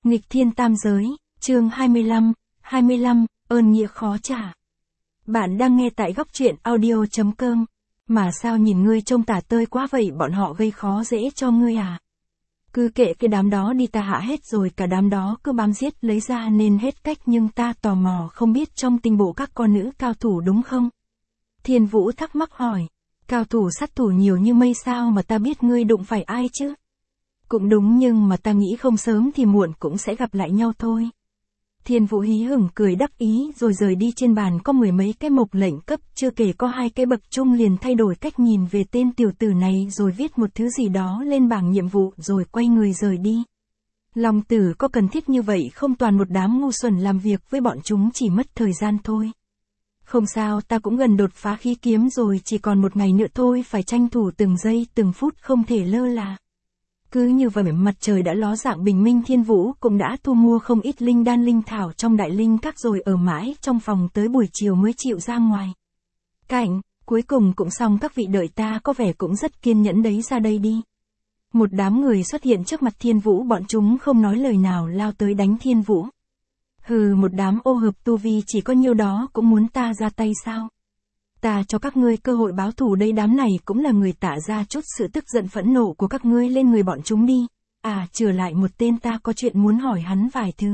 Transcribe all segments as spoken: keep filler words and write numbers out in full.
Nghịch thiên tam giới, chương hai mươi lăm, hai mươi lăm, ơn nghĩa khó trả. Bạn đang nghe tại góc truyện audio chấm com. Mà sao nhìn ngươi trông tả tơi quá vậy, bọn họ gây khó dễ cho ngươi à? Cứ kệ cái đám đó đi, ta hạ hết rồi, cả đám đó cứ bám giết lấy ra nên hết cách, nhưng ta tò mò không biết trong tinh bộ các con nữ cao thủ đúng không? Thiên Vũ thắc mắc hỏi. Cao thủ sát thủ nhiều như mây sao mà ta biết ngươi đụng phải ai chứ? Cũng đúng, nhưng mà ta nghĩ không sớm thì muộn cũng sẽ gặp lại nhau thôi. Thiên Vũ hí hửng cười đắc ý rồi rời đi. Trên bàn có mười mấy cái mộc lệnh cấp, chưa kể có hai cái bậc trung, liền thay đổi cách nhìn về tên tiểu tử này rồi viết một thứ gì đó lên bảng nhiệm vụ rồi quay người rời đi. Long Tử có cần thiết như vậy không? Toàn một đám ngu xuẩn, làm việc với bọn chúng chỉ mất thời gian thôi. Không sao, ta cũng gần đột phá khí kiếm rồi, chỉ còn một ngày nữa thôi, phải tranh thủ từng giây từng phút, không thể lơ là. Cứ như vậy mặt trời đã ló dạng bình minh, Thiên Vũ cũng đã thu mua không ít linh đan linh thảo trong đại linh các rồi ở mãi trong phòng tới buổi chiều mới chịu ra ngoài. Cảnh, cuối cùng cũng xong, các vị đợi ta, có vẻ cũng rất kiên nhẫn đấy, ra đây đi. Một đám người xuất hiện trước mặt Thiên Vũ, bọn chúng không nói lời nào lao tới đánh Thiên Vũ. Hừ, một đám ô hợp tu vi chỉ có nhiêu đó cũng muốn ta ra tay sao? Ta cho các ngươi cơ hội báo thù đây, đám này cũng là người, tả ra chút sự tức giận phẫn nộ của các ngươi lên người bọn chúng đi. À, trừ lại một tên, ta có chuyện muốn hỏi hắn vài thứ.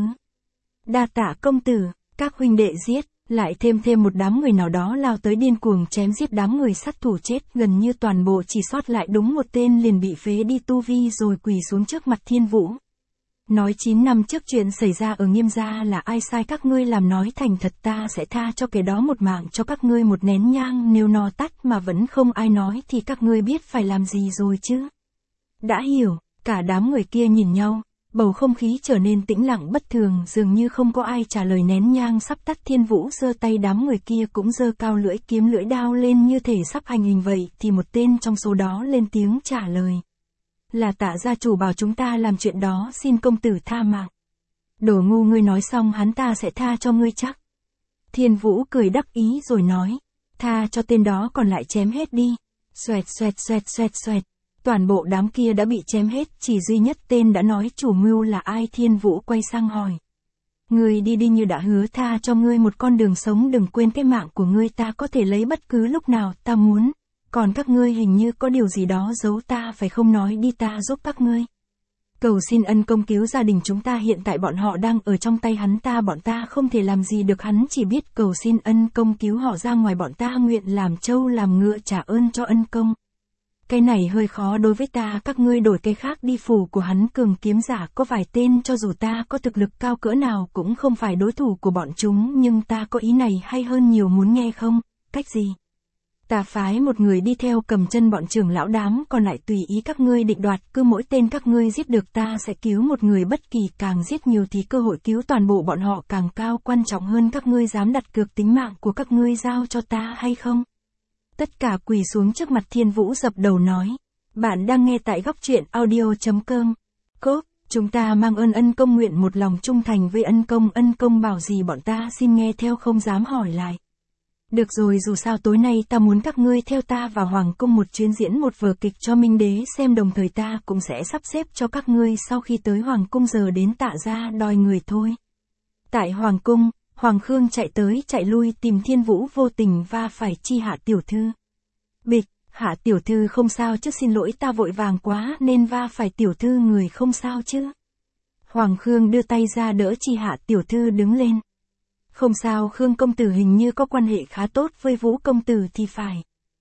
Đa tạ công tử, các huynh đệ giết, lại thêm thêm một đám người nào đó lao tới điên cuồng chém giết đám người sát thủ, chết gần như toàn bộ, chỉ sót lại đúng một tên liền bị phế đi tu vi rồi quỳ xuống trước mặt Thiên Vũ. Nói chín năm trước chuyện xảy ra ở Nghiêm gia là ai sai các ngươi làm, nói thành thật, ta sẽ tha cho kẻ đó một mạng, cho các ngươi một nén nhang, nếu nó tắt mà vẫn không ai nói thì các ngươi biết phải làm gì rồi chứ. Đã hiểu. Cả đám người kia nhìn nhau, bầu không khí trở nên tĩnh lặng bất thường, dường như không có ai trả lời. Nén nhang sắp tắt, Thiên Vũ giơ tay, đám người kia cũng giơ cao lưỡi kiếm lưỡi đao lên như thể sắp hành hình vậy, thì một tên trong số đó lên tiếng trả lời. Là Tạ gia chủ bảo chúng ta làm chuyện đó, xin công tử tha mạng. Đồ ngu, ngươi nói xong hắn ta sẽ tha cho ngươi chắc? Thiên Vũ cười đắc ý rồi nói. Tha cho tên đó, còn lại chém hết đi. Xoẹt xoẹt xoẹt xoẹt xoẹt. Toàn bộ đám kia đã bị chém hết, chỉ duy nhất tên đã nói chủ mưu là ai. Thiên Vũ quay sang hỏi. Ngươi đi đi, như đã hứa tha cho ngươi một con đường sống, đừng quên cái mạng của ngươi ta có thể lấy bất cứ lúc nào ta muốn. Còn các ngươi hình như có điều gì đó giấu ta phải không, nói đi, ta giúp các ngươi. Cầu xin ân công cứu gia đình chúng ta, hiện tại bọn họ đang ở trong tay hắn ta, bọn ta không thể làm gì được, hắn chỉ biết cầu xin ân công cứu họ ra ngoài, bọn ta nguyện làm trâu làm ngựa trả ơn cho ân công. Cái này hơi khó đối với ta, các ngươi đổi cái khác đi. Phủ của hắn cường kiếm giả có vài tên, cho dù ta có thực lực cao cỡ nào cũng không phải đối thủ của bọn chúng, nhưng ta có ý này hay hơn nhiều, muốn nghe không? Cách gì? Ta phái một người đi theo cầm chân bọn trưởng lão, đám còn lại tùy ý các ngươi định đoạt, cứ mỗi tên các ngươi giết được ta sẽ cứu một người bất kỳ, càng giết nhiều thì cơ hội cứu toàn bộ bọn họ càng cao, quan trọng hơn các ngươi dám đặt cược tính mạng của các ngươi giao cho ta hay không? Tất cả quỳ xuống trước mặt Thiên Vũ dập đầu nói. Bạn đang nghe tại góc truyện audio chấm com. Cốt, chúng ta mang ơn ân công, nguyện một lòng trung thành với ân công, ân công bảo gì bọn ta xin nghe theo, không dám hỏi lại. Được rồi, dù sao tối nay ta muốn các ngươi theo ta vào hoàng cung một chuyến, diễn một vở kịch cho Minh Đế xem, đồng thời ta cũng sẽ sắp xếp cho các ngươi sau khi tới hoàng cung giờ đến Tạ gia đòi người thôi. Tại hoàng cung, Hoàng Khương chạy tới chạy lui tìm Thiên Vũ, vô tình va phải Chi Hạ tiểu thư. Bịch, Hạ tiểu thư không sao chứ? Xin lỗi, ta vội vàng quá nên va phải tiểu thư, người không sao chứ? Hoàng Khương đưa tay ra đỡ Chi Hạ tiểu thư đứng lên. Không sao, Khương công tử hình như có quan hệ khá tốt với Vũ công tử thì phải.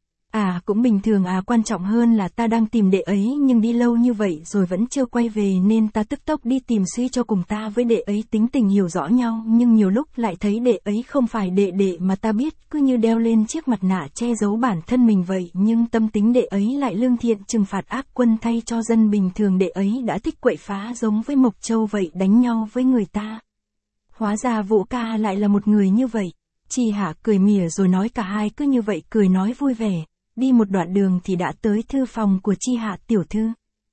À, cũng bình thường à, quan trọng hơn là ta đang tìm đệ ấy, nhưng đi lâu như vậy rồi vẫn chưa quay về nên ta tức tốc đi tìm, suy cho cùng ta với đệ ấy tính tình hiểu rõ nhau, nhưng nhiều lúc lại thấy đệ ấy không phải đệ đệ mà ta biết, cứ như đeo lên chiếc mặt nạ che giấu bản thân mình vậy, nhưng tâm tính đệ ấy lại lương thiện, trừng phạt ác quân thay cho dân bình thường. Đệ ấy đã thích quậy phá giống với Mộc Châu vậy, đánh nhau với người ta. Hóa ra Vũ ca lại là một người như vậy. Chi Hạ cười mỉa rồi nói, cả hai cứ như vậy cười nói vui vẻ. Đi một đoạn đường thì đã tới thư phòng của Chi Hạ tiểu thư.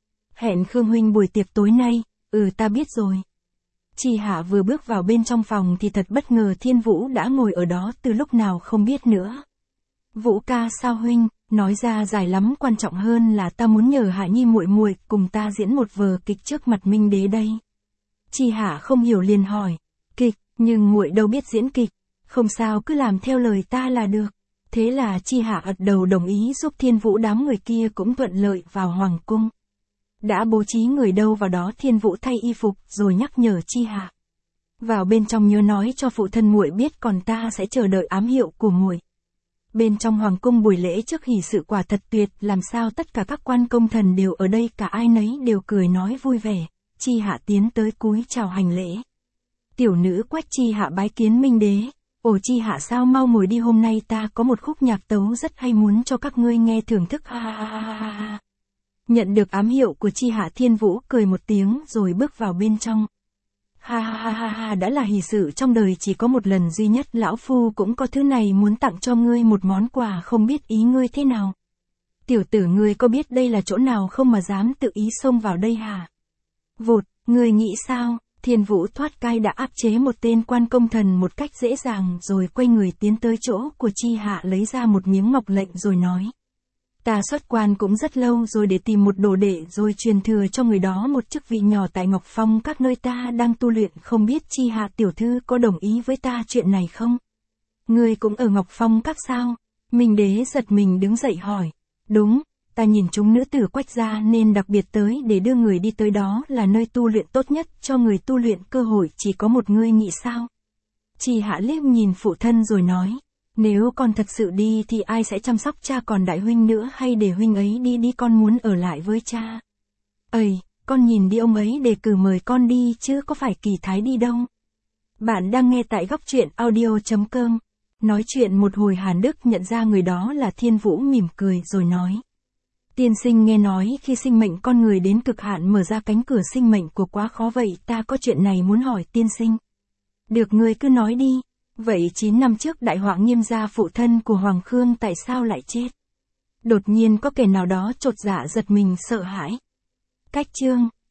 Hẹn Khương huynh buổi tiệc tối nay. Ừ, ta biết rồi. Chi Hạ vừa bước vào bên trong phòng thì thật bất ngờ, Thiên Vũ đã ngồi ở đó từ lúc nào không biết nữa. Vũ ca sao huynh? Nói ra dài lắm, quan trọng hơn là ta muốn nhờ Hạ Nhi muội muội cùng ta diễn một vở kịch trước mặt Minh Đế đây. Chi Hạ không hiểu liền hỏi. Kịch, nhưng muội đâu biết diễn kịch. Không sao, cứ làm theo lời ta là được. Thế là Chi Hạ ật đầu đồng ý giúp Thiên Vũ, đám người kia cũng thuận lợi vào hoàng cung. Đã bố trí người đâu vào đó, Thiên Vũ thay y phục rồi nhắc nhở Chi Hạ. Vào bên trong nhớ nói cho phụ thân muội biết, còn ta sẽ chờ đợi ám hiệu của muội. Bên trong hoàng cung buổi lễ trước hỷ sự quả thật tuyệt, làm sao tất cả các quan công thần đều ở đây, cả ai nấy đều cười nói vui vẻ. Chi Hạ tiến tới cúi chào hành lễ. Tiểu nữ Quách Chi Hạ bái kiến Minh Đế. Ồ Chi Hạ sao mau ngồi đi, hôm nay ta có một khúc nhạc tấu rất hay muốn cho các ngươi nghe thưởng thức, ha ha ha ha ha. Nhận được ám hiệu của Chi Hạ, Thiên Vũ cười một tiếng rồi bước vào bên trong. Ha ha ha ha ha, đã là hỷ sự trong đời chỉ có một lần duy nhất, lão phu cũng có thứ này muốn tặng cho ngươi, một món quà, không biết ý ngươi thế nào. Tiểu tử, ngươi có biết đây là chỗ nào không mà dám tự ý xông vào đây hả? Vụt, ngươi nghĩ sao? Thiên Vũ thoát cai đã áp chế một tên quan công thần một cách dễ dàng, rồi quay người tiến tới chỗ của Chi Hạ, lấy ra một miếng ngọc lệnh rồi nói. Ta xuất quan cũng rất lâu rồi, để tìm một đồ đệ rồi truyền thừa cho người đó một chức vị nhỏ tại Ngọc Phong các nơi ta đang tu luyện, không biết Chi Hạ tiểu thư có đồng ý với ta chuyện này không? Ngươi cũng ở Ngọc Phong các sao? Minh Đế giật mình đứng dậy hỏi. Đúng, ta nhìn chúng nữ tử Quách gia nên đặc biệt tới để đưa người đi tới đó, là nơi tu luyện tốt nhất, cho người tu luyện cơ hội chỉ có một, ngươi nghĩ sao? Chi Hạ liếc nhìn phụ thân rồi nói. Nếu con thật sự đi thì ai sẽ chăm sóc cha, còn đại huynh nữa, hay để huynh ấy đi đi, con muốn ở lại với cha. Ây, con nhìn đi, ông ấy đề cử mời con đi chứ có phải Kỳ Thái đi đâu. Bạn đang nghe tại góc truyện audio chấm com. Nói chuyện một hồi, Hàn Đức nhận ra người đó là Thiên Vũ, mỉm cười rồi nói. Tiên sinh, nghe nói khi sinh mệnh con người đến cực hạn mở ra cánh cửa sinh mệnh của quá khó, vậy ta có chuyện này muốn hỏi tiên sinh. Được, ngươi cứ nói đi. Vậy chín năm trước đại họa Nghiêm gia, phụ thân của Hoàng Khương, tại sao lại chết? Đột nhiên có kẻ nào đó chột dạ giật mình sợ hãi. Cách chương